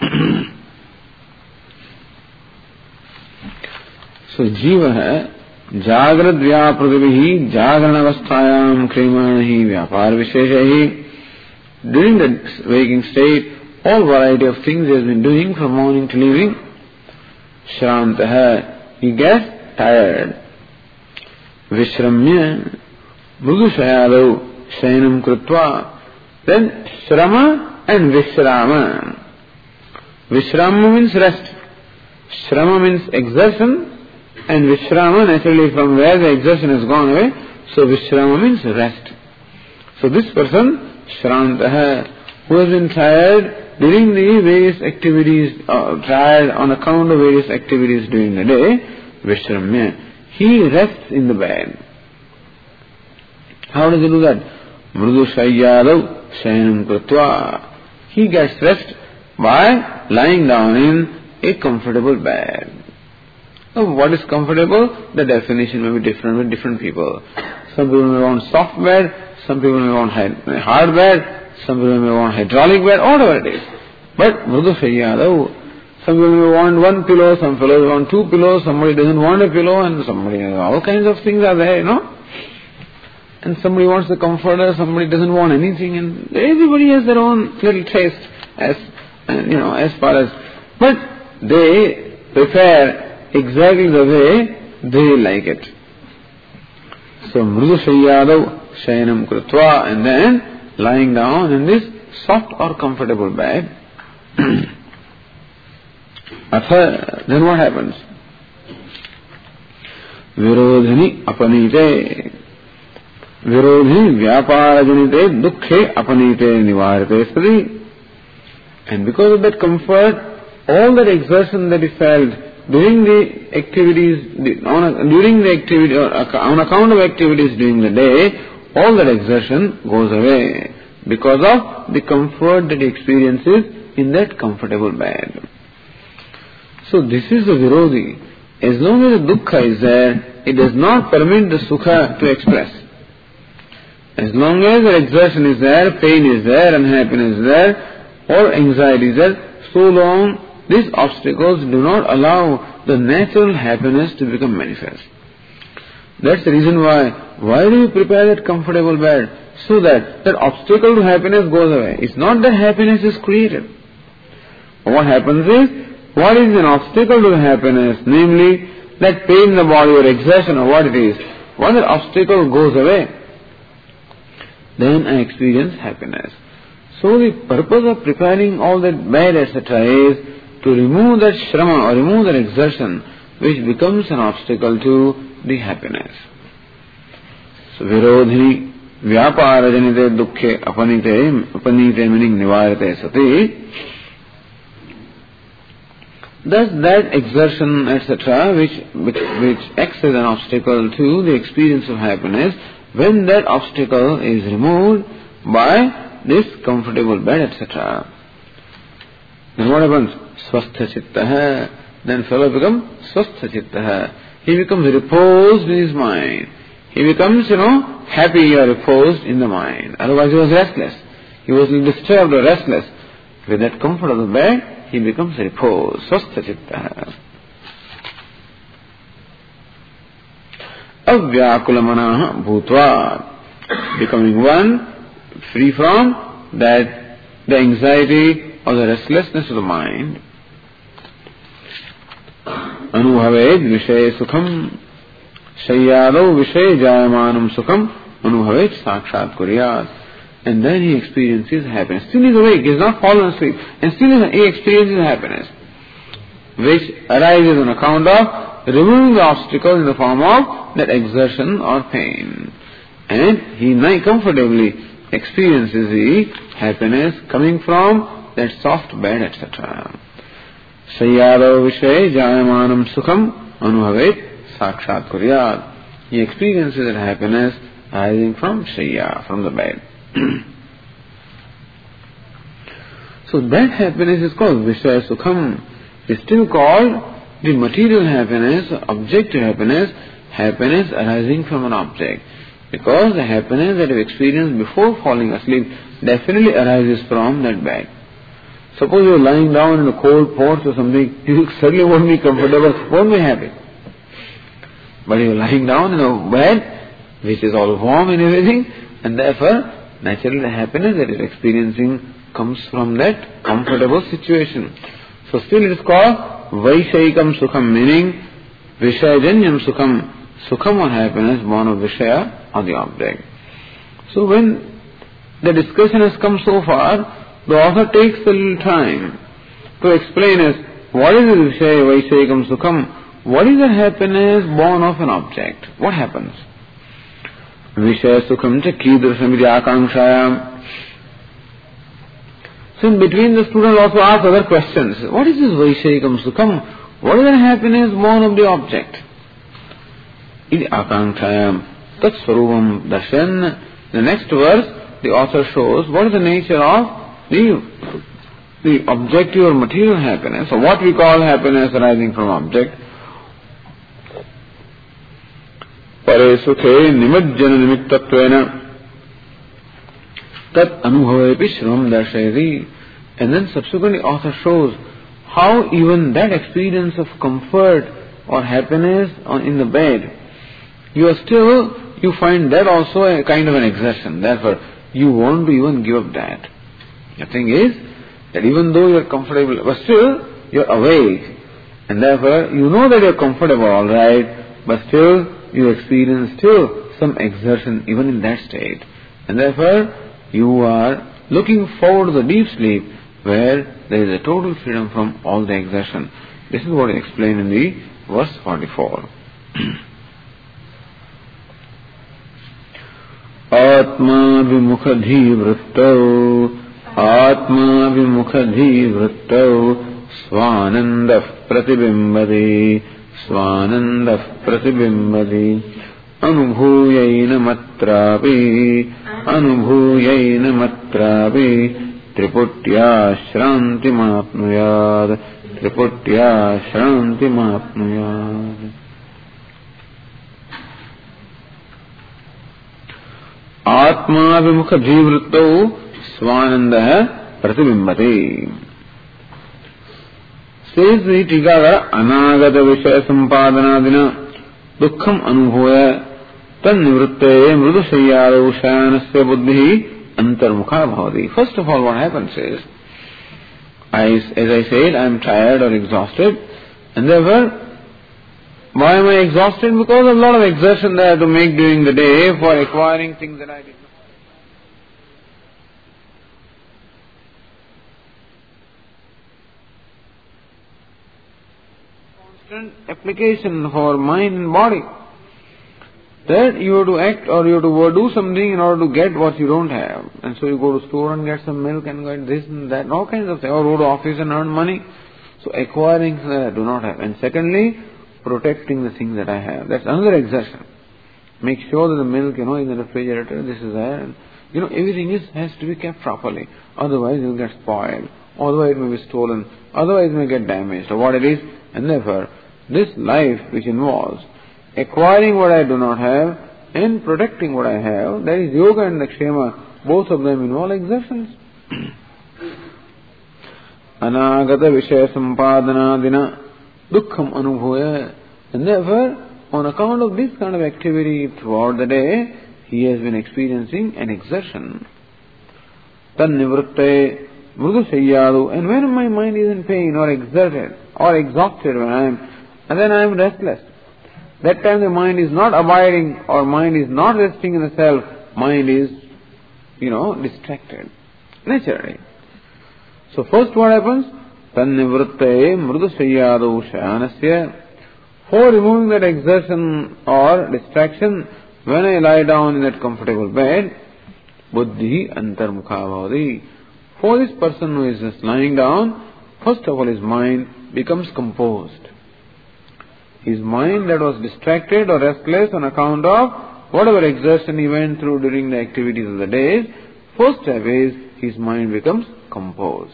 So jiva hai Jagrad Vyapratibhihi Jagranavasthayam Krimanahi Vyapar Visheshahi. During the waking state, all variety of things he has been doing from morning till evening. Shrantaha, he gets tired. Vishramya Mrudushayalo Shayanam Krutva. Then Shrama and Vishrama. Vishrama means rest. Shrama means exertion. And Vishrama, naturally from where the exertion has gone away, so Vishrama means rest. So this person, Shrantaha, who has been tired during the various activities, uh, tired on account of various activities during the day, Vishramya, he rests in the bed. How does he do that? Mrudu Shayyadav Shayanam Krutva. He gets rest by lying down in a comfortable bed. So what is comfortable? The definition may be different with different people. Some people may want soft bed, some people may want hard bed, some people may want hydraulic bed, whatever it is. But Mrudu Shayyadav, some people may want one pillow, some fellows want two pillows, somebody doesn't want a pillow, and somebody, all kinds of things are there, you know. And somebody wants the comforter, somebody doesn't want anything, and everybody has their own little taste as, you know, as far as, but they prepare exactly the way they like it. So Mrudu Shayyadav Shayanam Krutva, and then lying down in this soft or comfortable bed. Atha, then what happens? Virodhini apanite. Virodhini vyaparajanite dukkhe apanite nivarite sati. And because of that comfort, all that exertion that he felt during the activities, on a, during the activity, or on account of activities during the day, all that exertion goes away because of the comfort that he experiences in that comfortable bed. So this is the virodhi. As long as the dukkha is there, it does not permit the sukha to express. As long as the exertion is there, pain is there, unhappiness is there, or anxiety is there, so long these obstacles do not allow the natural happiness to become manifest. That's the reason why. Why do you prepare that comfortable bed? So that that obstacle to happiness goes away. It's not that happiness is created. What happens is, what is an obstacle to happiness? Namely, that pain in the body or exertion or what it is. When that obstacle goes away, then I experience happiness. So the purpose of preparing all that bed, et cetera is to remove that shrama or remove that exertion which becomes an obstacle to the happiness. So virodhini vyapara janite dukkhe apanite apanite meaning nivarate sati. Thus that exertion et cetera which, which which acts as an obstacle to the experience of happiness, when that obstacle is removed by this comfortable bed et cetera, then what happens? Swastha chittaha. Then fellow becomes swastha chittaha. He becomes reposed in his mind. He becomes, you know, happy or reposed in the mind. Otherwise he was restless. He was disturbed or restless. With that comfort of the bed, he becomes reposed. Swastha chittaha. Avyakula bhutva. Becoming one, free from that, the anxiety or the restlessness of the mind. Anubhavet Vishay Sukham Shayyado Vishay Jayamanam Sukham Anubhavet Sakshat Kuryat. And then he experiences happiness. Still he is awake, he has not fallen asleep. And still he experiences happiness, which arises on account of removing the obstacle in the form of that exertion or pain. And he now comfortably experiences the happiness coming from that soft bed, et cetera. Shayyado Vishay Jayamanam Sukham Anubhavet Sakshat Kuryat. He experiences that happiness arising from Shayya, from the bed. So that happiness is called Vishaya Sukham. It's still called the material happiness, objective happiness, happiness arising from an object. Because the happiness that you experience before falling asleep definitely arises from that bed. Suppose you are lying down in a cold porch or something, you certainly won't be comfortable, won't be happy. But you are lying down in a bed which is all warm and everything, and therefore naturally the happiness that you are experiencing comes from that comfortable situation. So still it is called Vaishayikam Sukham, meaning Vishayajanyam Sukham, Sukham or happiness born of Vishaya or the object. So when the discussion has come so far, the author takes a little time to explain us what is the Vishaya Vaishayikam Sukham, what is the happiness born of an object, what happens? Vishaya Sukham cha kidrushamiti akanshayam. So in between the student also asks other questions. What is this Vaishayikam Sukham? What is the happiness born of the object? Iti akanshayam tat swarupam darshan. The next verse, the author shows what is the nature of the, the objective or material happiness, or what we call happiness arising from object. Pare sukhe nimajjana nimittatvena tat anubhavayepi shramam darshayati. And then subsequently author shows how even that experience of comfort or happiness on in the bed, you are still, you find that also a kind of an exertion. Therefore, you want to even give up that. The thing is that even though you are comfortable, but still you are awake, and therefore you know that you are comfortable, all right, but still you experience still some exertion even in that state, and therefore you are looking forward to the deep sleep where there is a total freedom from all the exertion. This is what is explained in the verse forty-four. Atma vimukadhi vrittau Atma vimukadhi vrittau Svananda pratibimbadi Svananda pratibimbadi Anubhuyaina matrapi Anubhuyaina matrapi Triputya shranti mapnuyad Triputya shranti mapnuyad. Atma vimukha jivrittau svananda pratibimbati. Says the Tikakara, anagata vishaya sampadanadina dukham anubhoya tannivritte mrudusayyaro shayanasya buddhi antarmukha bhavati. First of all, what happens is, I, as I said, I am tired or exhausted, and therefore, why am I exhausted? Because of a lot of exertion that I have to make during the day for acquiring things that I did not. Constant application for mind and body. That you have to act or you have to do something in order to get what you don't have. And so you go to store and get some milk and get this and that, all kinds of things. Or go to office and earn money. So acquiring things that I do not have. And secondly, protecting the things that I have. That's another exertion. Make sure that the milk, you know, in the refrigerator, this is there. And, you know, everything is has to be kept properly. Otherwise it will get spoiled. Otherwise it may be stolen. Otherwise it may get damaged or what it is. And therefore, this life which involves acquiring what I do not have and protecting what I have, that is yoga and the kshema, both of them involve exertions. Anagata vishaya sampadana dukham anubhoya. And therefore, on account of this kind of activity throughout the day, he has been experiencing an exertion. Tannivritte mrudusayyadu. And when my mind is in pain or exerted or exhausted, when I am, and then I am restless. That time the mind is not abiding or mind is not resting in the self. Mind is, you know, distracted. Naturally. So first what happens? Tannivritte mrudusayyadu shayanasya. For removing that exertion or distraction, when I lie down in that comfortable bed, buddhi antarmukha bhavati. For this person who is just lying down, first of all his mind becomes composed. His mind that was distracted or restless on account of whatever exertion he went through during the activities of the day, first step is his mind becomes composed.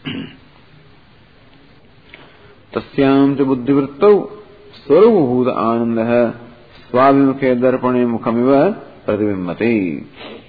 Tasyam cha buddhivrittau sarvabhuta anandaha svabhimukhe darpane mukhamiva pratibimbhati.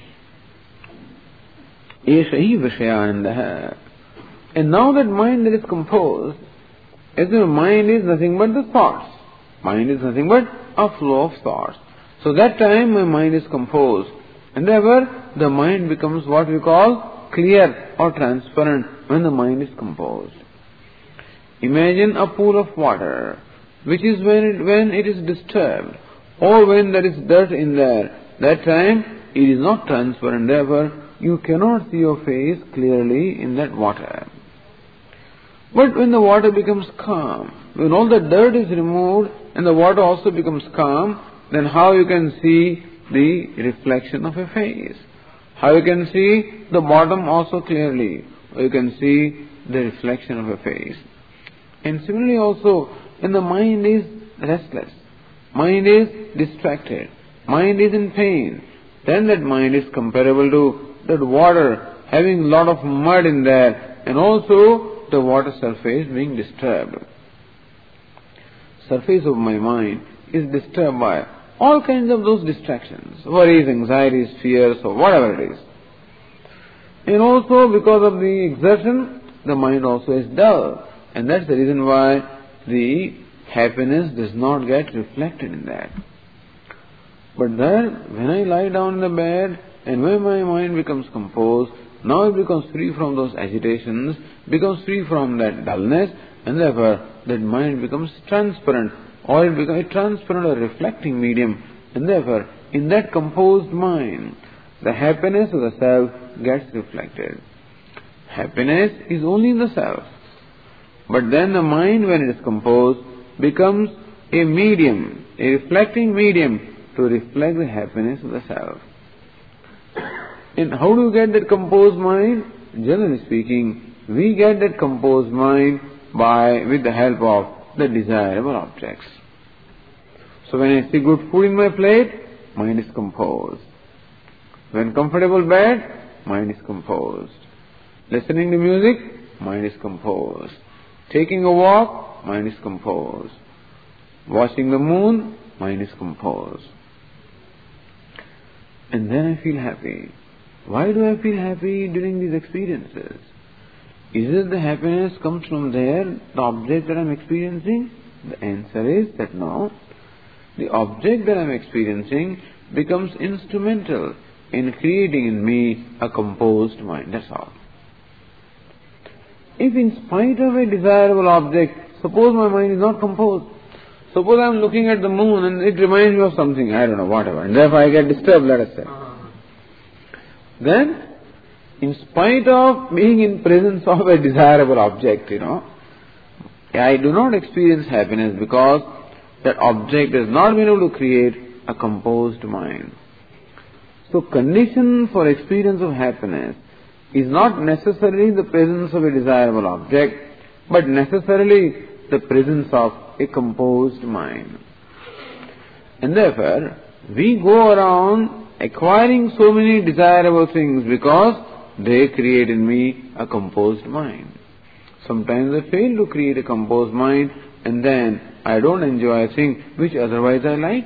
Esha hi vishayanandaha. And now that mind that is composed, as if mind is nothing but the thoughts. Mind is nothing but a flow of thoughts. So that time my mind is composed. And therefore the mind becomes what we call clear or transparent when the mind is composed. Imagine a pool of water, which is when it, when it is disturbed or when there is dirt in there. That time it is not transparent. Therefore you cannot see your face clearly in that water. But when the water becomes calm, when all the dirt is removed and the water also becomes calm, then how you can see the reflection of a face? How you can see the bottom also clearly? Or you can see the reflection of a face. And similarly also, when the mind is restless, mind is distracted, mind is in pain, then that mind is comparable to that water having a lot of mud in there and also the water surface being disturbed. Surface of my mind is disturbed by all kinds of those distractions, worries, anxieties, fears, or whatever it is. And also because of the exertion, the mind also is dull. And that's the reason why the happiness does not get reflected in that. But then, when I lie down in the bed, and when my mind becomes composed, now it becomes free from those agitations, becomes free from that dullness, and therefore that mind becomes transparent, or it becomes a transparent or reflecting medium, and therefore in that composed mind, the happiness of the self gets reflected. Happiness is only in the self. But then the mind, when it is composed, becomes a medium, a reflecting medium to reflect the happiness of the self. And how do you get that composed mind? Generally speaking, we get that composed mind by, with the help of the desirable objects. So when I see good food in my plate, mind is composed. When comfortable bed, mind is composed. Listening to music, mind is composed. Taking a walk, mind is composed. Watching the moon, mind is composed. And then I feel happy. Why do I feel happy during these experiences? Is it the happiness comes from there, the object that I am experiencing? The answer is that no. the object that I am experiencing becomes instrumental in creating in me a composed mind. That's all. If in spite of a desirable object, suppose my mind is not composed, suppose I am looking at the moon and it reminds me of something, I don't know, whatever, and therefore I get disturbed, let us say. Then, in spite of being in presence of a desirable object, you know, I do not experience happiness because that object has not been able to create a composed mind. So, condition for experience of happiness is not necessarily the presence of a desirable object, but necessarily the presence of a composed mind. And therefore, we go around acquiring so many desirable things because they create in me a composed mind. Sometimes I fail to create a composed mind and then I don't enjoy a thing which otherwise I like.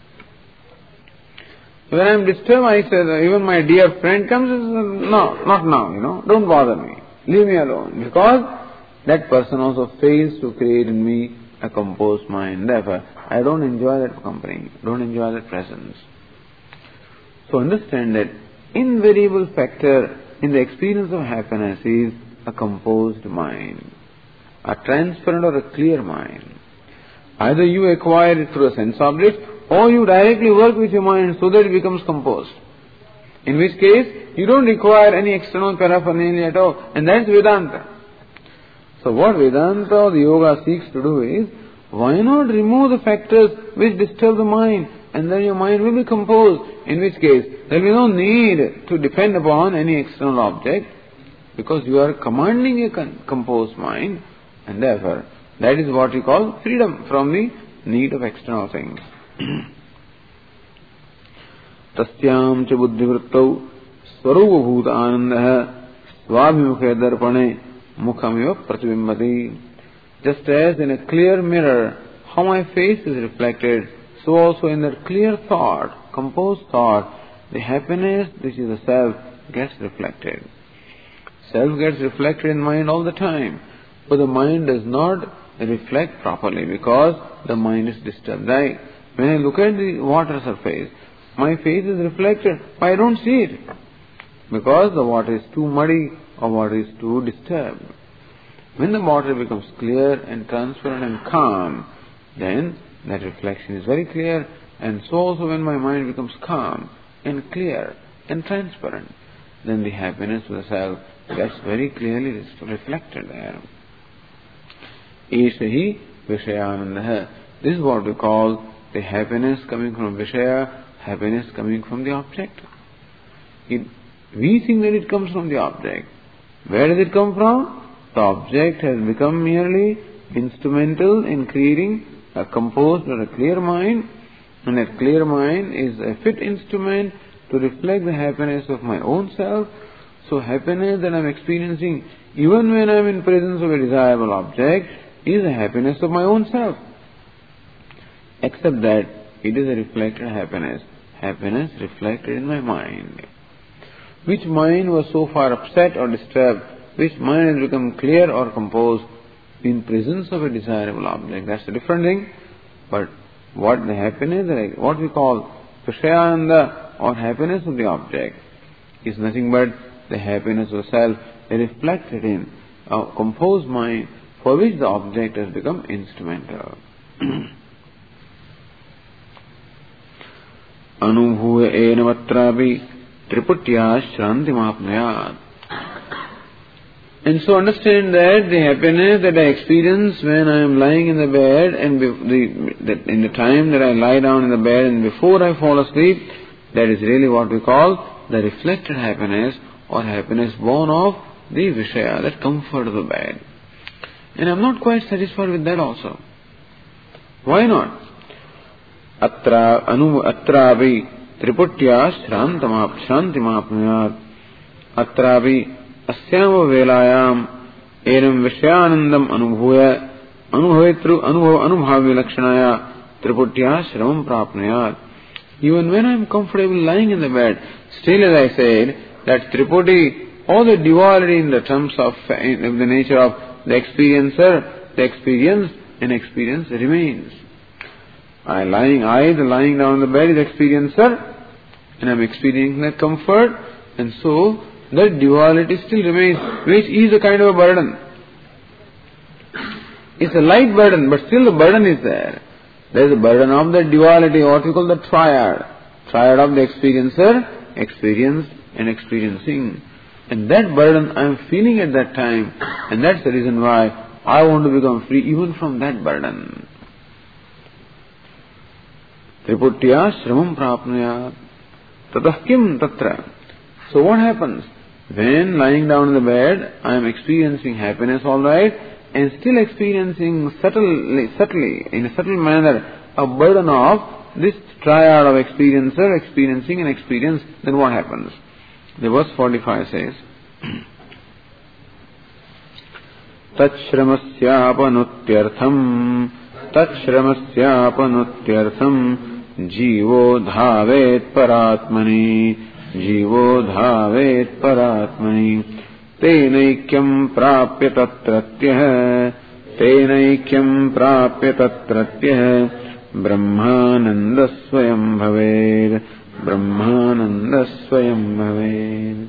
When I am disturbed, I say, even my dear friend comes and says, no, not now, you know, don't bother me, leave me alone. Because that person also fails to create in me a composed mind. Therefore, I don't enjoy that company, don't enjoy that presence. So understand that invariable factor in the experience of happiness is a composed mind, a transparent or a clear mind. Either you acquire it through a sense object or you directly work with your mind so that it becomes composed. In which case, you don't require any external paraphernalia at all, and that's Vedanta. So what Vedanta or the Yoga seeks to do is, why not remove the factors which disturb the mind, and then your mind will be composed, in which case there will be no need to depend upon any external object, because you are commanding a con- composed mind, and therefore that is what we call freedom from the need of external things. Tasyam cha buddhivrittau swarupabhuta anandaha svabhimukhe darpane mukhamiva pratibimbati. Just as in a clear mirror, how my face is reflected, so also in that clear thought, composed thought, the happiness which is the self gets reflected. Self gets reflected in mind all the time, but the mind does not reflect properly because the mind is disturbed. I, when I look at the water surface, my face is reflected, but I don't see it because the water is too muddy or water is too disturbed. When the water becomes clear and transparent and calm, then that reflection is very clear, and so also when my mind becomes calm and clear and transparent, then the happiness of the self gets very clearly reflected there. Eshahi Vishayanandaha. This is what we call the happiness coming from Vishaya, happiness coming from the object. It, we think that it comes from the object. Where does it come from? The object has become merely instrumental in creating a composed or a clear mind, and that clear mind is a fit instrument to reflect the happiness of my own self. So happiness that I am experiencing, even when I am in presence of a desirable object, is a happiness of my own self. Except that it is a reflected happiness, happiness reflected in my mind. Which mind was so far upset or disturbed, which mind has become clear or composed in presence of a desirable object. That's a different thing. But what the happiness, what we call Vishayananda or happiness of the object, is nothing but the happiness of self reflected in a composed mind for which the object has become instrumental. Anubhuya enavatrabi triputya shrantimapnayat. And so understand that the happiness that I experience when I am lying in the bed and the, that in the time that I lie down in the bed and before I fall asleep, that is really what we call the reflected happiness or happiness born of the Vishaya, that comfort of the bed. And I am not quite satisfied with that also. Why not? Atra anu atravi triputya shrantamap shrantimapnayat atravi Asyama velayam enam vishayanandam anubhuya anubhavitru anubhav anubhavi lakshanaya triputya shramam prapnayat. Even when I am comfortable lying in the bed, still as I said, that triputi, all the duality in the terms of in the nature of the experiencer, the experience and experience remains. I lying, I, the lying down on the bed, is experiencer, and I'm experiencing that comfort, and so that duality still remains, which is a kind of a burden. It's a light burden, but still the burden is there. There is a burden of the duality, what we call the triad. Triad of the experiencer, experience and experiencing. And that burden I am feeling at that time, and that's the reason why I want to become free even from that burden. Triputya shramam prapnuyat tatah kim tatra. So what happens? When lying down in the bed, I am experiencing happiness, all right, and still experiencing subtly, subtly, in a subtle manner, a burden of this triad of experiencer, experiencing and experience, then what happens? The verse forty-five says, Tachramasyapanutyartham Tachramasyapanutyartham Jivo dhavet paratmani Jivo dhavet paratmani Tenaikyam prapya tatratyah Tenaikyam prapya tatratyah Brahmananda swayam bhaved Brahmananda swayam bhaved.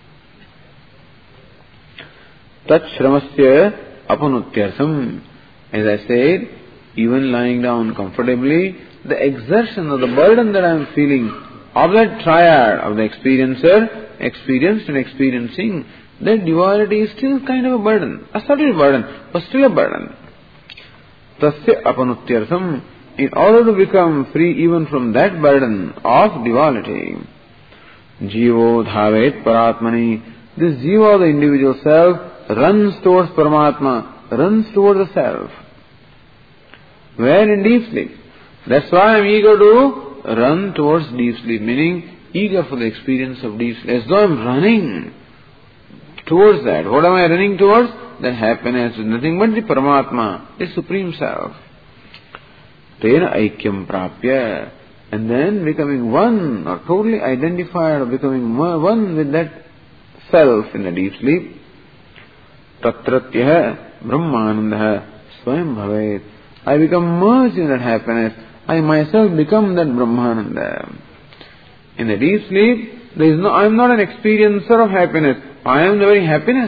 Tachramasya apanutyartham. As I said, even lying down comfortably, the exertion of the burden that I am feeling of that triad of the experiencer, experienced and experiencing, that duality is still kind of a burden, a subtle burden, but still a burden. Tasya apanutyartham. In order to become free even from that burden of duality, Jivo dhavet paratmani. This Jiva, the individual self, runs towards Paramatma, runs towards the self. Where? In deep sleep. That's why I am eager to run towards deep sleep, meaning eager for the experience of deep sleep. As though I am running towards that. What am I running towards? That happiness is nothing but the Paramatma, the Supreme Self. Tena aikyam prapya. And then becoming one, or totally identified, or becoming one with that self in the deep sleep. Tatratyah brahmananda swayam bhavet. I become merged in that happiness. I myself become that Brahmananda. In the deep sleep, there is no, I am not an experiencer of happiness. I am the very happiness.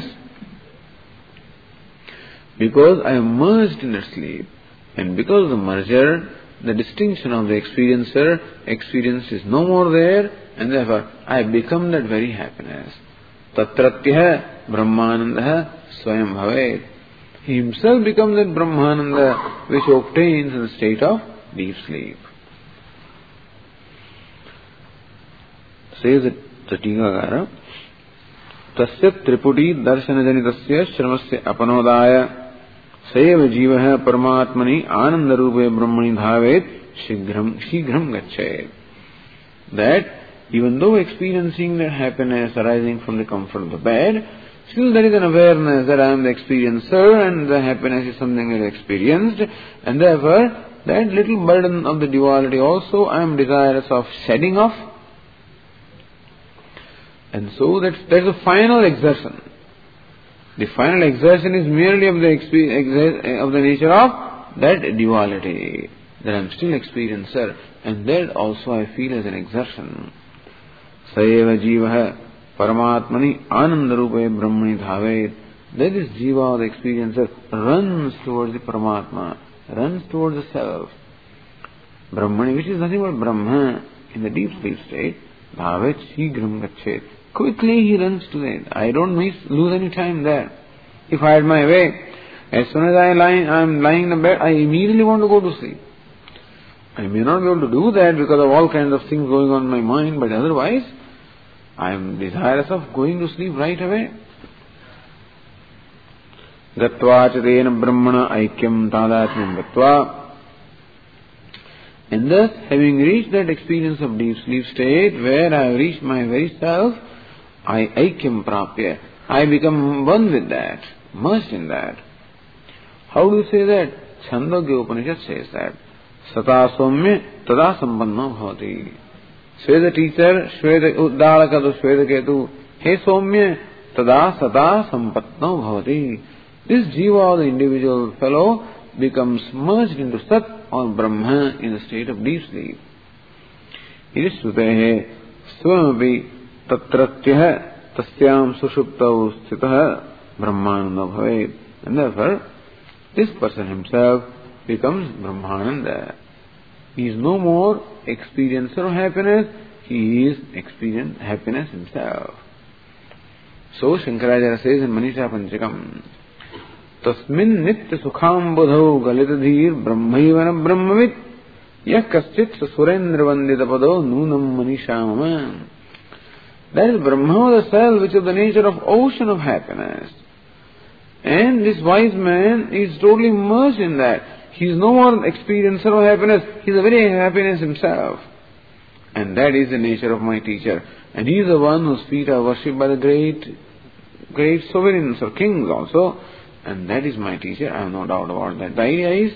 Because I am merged in that sleep. And because of the merger, the distinction of the experiencer, experience is no more there, and therefore I become that very happiness. Tatratyah brahmananda swayam bhavet. He himself becomes that Brahmananda which obtains in the state of deep sleep. Says the Tikakara, Tasya triputi darsanajanidasya shramasya apanodaya Sayeva jivaha paramatmani anandarupe brahmani dhavet shigram shigram gachet. That even though experiencing that happiness arising from the comfort of the bed, still there is an awareness that I am the experiencer and the happiness is something that is experienced, and therefore that little burden of the duality also I am desirous of shedding off. And so that's, that's the final exertion. The final exertion is merely of the exer- of the nature of that duality, that I am still experiencer, and that also I feel as an exertion. Sayeva jivaha paramatmani anandarupe brahmani dhavet. That is jiva, the experiencer, runs towards the Paramatma, runs towards the self. Brahmani, which is nothing but Brahma, in the deep sleep state, dhavet shigram gachet. Quickly he runs to that. I don't miss, lose any time there. If I had my way, as soon as I lie, I am lying in the bed, I immediately want to go to sleep. I may not be able to do that because of all kinds of things going on in my mind, but otherwise, I am desirous of going to sleep right away. Gatva chatena brahmana aikyam tadatmam gatva. And thus, having reached that experience of deep sleep state, where I have reached my very self, I aikyam prapya. I become one with that, merged in that. How do you say that? Chandogya Upanishad says that. Sata somya tada sampanna bhavati. Sweda teacher, Sweda uddalaka to Sweda ketu. He somya tada sata sampatna bhavati. This jiva, the individual fellow, becomes merged into Sat or Brahma in the state of deep sleep. Irishrutehe swamapi tatratyah tasyam sushuptau sthitah brahmananda bhavet. And therefore, this person himself becomes Brahmananda. He is no more experiencer of happiness, he is experiencing happiness himself. So Shankaracharya says in Manisha Panchakam, Tasmin nitya sukham budhau galitadhir brahmaivana brahmavit yah kaschit surendra vandita pado nunam manisha mama. That is Brahma, the self, which is the nature of ocean of happiness. And this wise man is totally immersed in that. He is no more an experiencer of happiness, he is the very happiness himself. And that is the nature of my teacher. And he is the one whose feet are worshipped by the great, great sovereigns or kings also. And that is my teacher, I have no doubt about that. The idea is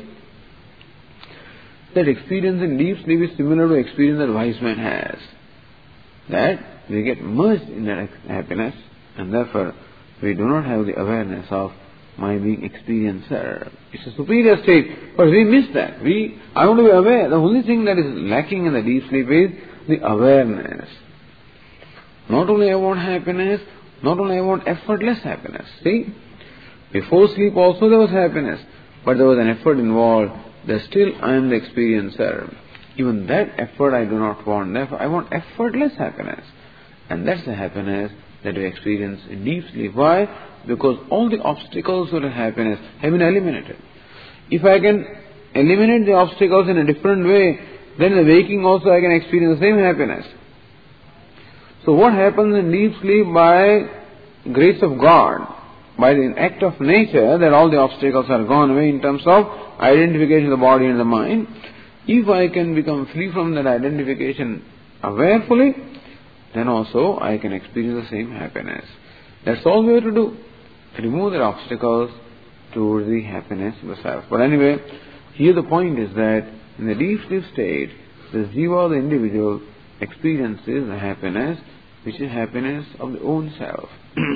that experience in deep sleep is similar to experience that wise man has. That we get merged in that happiness, and therefore we do not have the awareness of my being experiencer. It's a superior state, but we miss that. We, I want to be aware. The only thing that is lacking in the deep sleep is the awareness. Not only I want happiness, not only I want effortless happiness. See, before sleep also there was happiness, but there was an effort involved. There still I am the experiencer. Even that effort I do not want. Therefore I want effortless happiness. And that's the happiness that we experience in deep sleep. Why? Because all the obstacles to happiness have been eliminated. If I can eliminate the obstacles in a different way, then in the waking also I can experience the same happiness. So what happens in deep sleep by grace of God, by the act of nature, that all the obstacles are gone away in terms of identification of the body and the mind. If I can become free from that identification awarefully, then also I can experience the same happiness. That's all we have to do. Remove the obstacles towards the happiness of the self. But anyway, here the point is that in the deep sleep state, the jiva, the individual, experiences the happiness, which is happiness of the own self.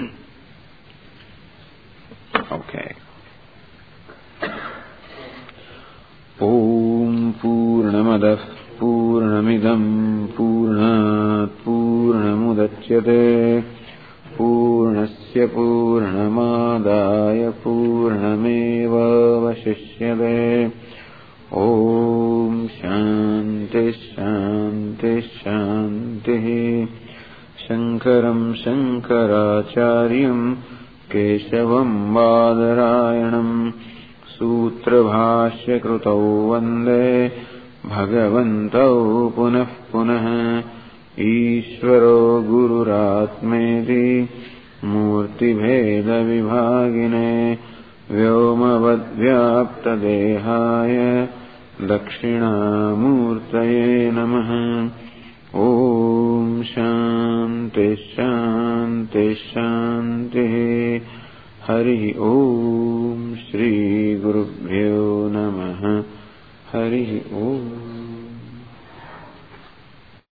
Okay. Om Purnamadah Purnamidam Purnat Purnamudachyate Purnasya Purnamadaya Purnameva Vashishyate. Om Shanti Shanti Shanti. Shankaram Shankaracharyam Keshavam Badarayanam Sutra Bhashya Krutau Vande Bhagavantau Punah Punah. Ishvaro Gururatmeti Murti Bheda Vibhagine Vyomavad Vyapta Dehaya Dakshinamurtaye Namaha. Om Shanti Shanti Shanti. Hari Om Shri Gurubhyo